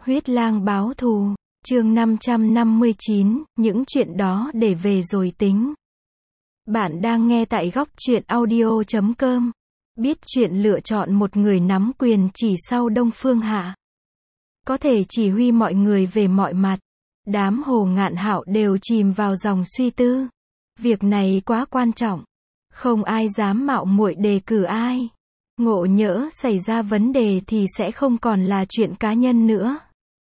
Huyết lang báo thù, chương 559, những chuyện đó để về rồi tính. Bạn đang nghe tại góc truyện audio.com. Biết chuyện lựa chọn một người nắm quyền chỉ sau Đông Phương Hạ. Có thể chỉ huy mọi người về mọi mặt. Đám Hồ Ngạn Hạo đều chìm vào dòng suy tư. Việc này quá quan trọng. Không ai dám mạo muội đề cử ai. Ngộ nhỡ xảy ra vấn đề thì sẽ không còn là chuyện cá nhân nữa.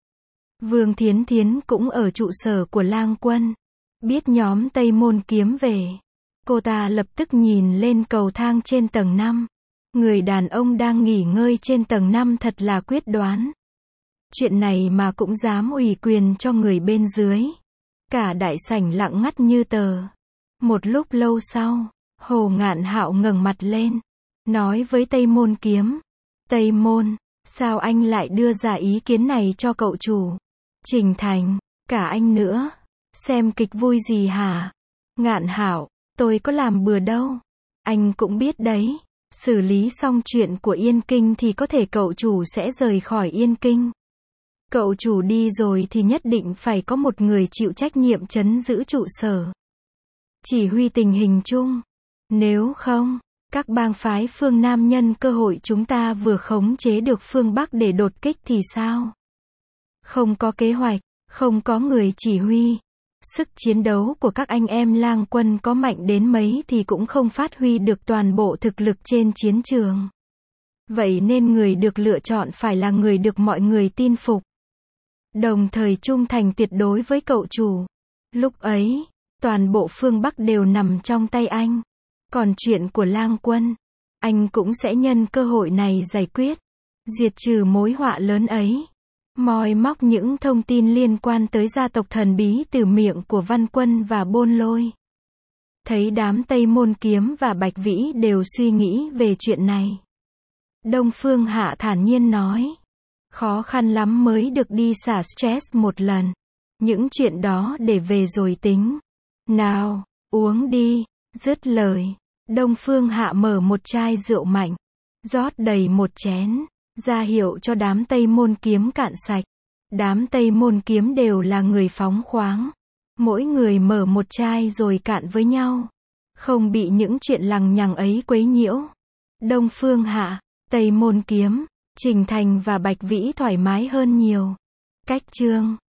Vương Thiến Thiến cũng ở trụ sở của Lang Quân. Biết nhóm Tây Môn Kiếm về. Cô ta lập tức nhìn lên cầu thang trên tầng 5. Người đàn ông đang nghỉ ngơi trên tầng 5 thật là quyết đoán. Chuyện này mà cũng dám ủy quyền cho người bên dưới. Cả đại sảnh lặng ngắt như tờ. Một lúc lâu sau, Hồ Ngạn Hạo ngẩng mặt lên. Nói với Tây Môn Kiếm. Tây Môn, sao anh lại đưa ra ý kiến này cho cậu chủ? Trình Thành, cả anh nữa. Xem kịch vui gì hả? Ngạn Hạo, tôi có làm bừa đâu. Anh cũng biết đấy. Xử lý xong chuyện của Yên Kinh thì có thể cậu chủ sẽ rời khỏi Yên Kinh. Cậu chủ đi rồi thì nhất định phải có một người chịu trách nhiệm trấn giữ trụ sở. Chỉ huy tình hình chung. Nếu không, các bang phái phương Nam nhân cơ hội chúng ta vừa khống chế được phương Bắc để đột kích thì sao? Không có kế hoạch, không có người chỉ huy. Sức chiến đấu của các anh em Lang Quân có mạnh đến mấy thì cũng không phát huy được toàn bộ thực lực trên chiến trường. Vậy nên người được lựa chọn phải là người được mọi người tin phục. Đồng thời trung thành tuyệt đối với cậu chủ. Lúc ấy, toàn bộ phương Bắc đều nằm trong tay anh. Còn chuyện của Lang Quân, anh cũng sẽ nhân cơ hội này giải quyết. Diệt trừ mối họa lớn ấy. Moi móc những thông tin liên quan tới gia tộc thần bí từ miệng của Văn Quân và Bôn Lôi. Thấy đám Tây Môn Kiếm và Bạch Vĩ đều suy nghĩ về chuyện này. Đông Phương Hạ thản nhiên nói. Khó khăn lắm mới được đi xả stress một lần. Những chuyện đó để về rồi tính. Nào, uống đi. Dứt lời, Đông Phương Hạ mở một chai rượu mạnh. Rót đầy một chén. Ra hiệu cho đám Tây Môn Kiếm cạn sạch. Đám Tây Môn Kiếm đều là người phóng khoáng. Mỗi người mở một chai rồi cạn với nhau. Không bị những chuyện lằng nhằng ấy quấy nhiễu. Đông Phương Hạ, Tây Môn Kiếm, Trình Thành và Bạch Vĩ thoải mái hơn nhiều. Cách chương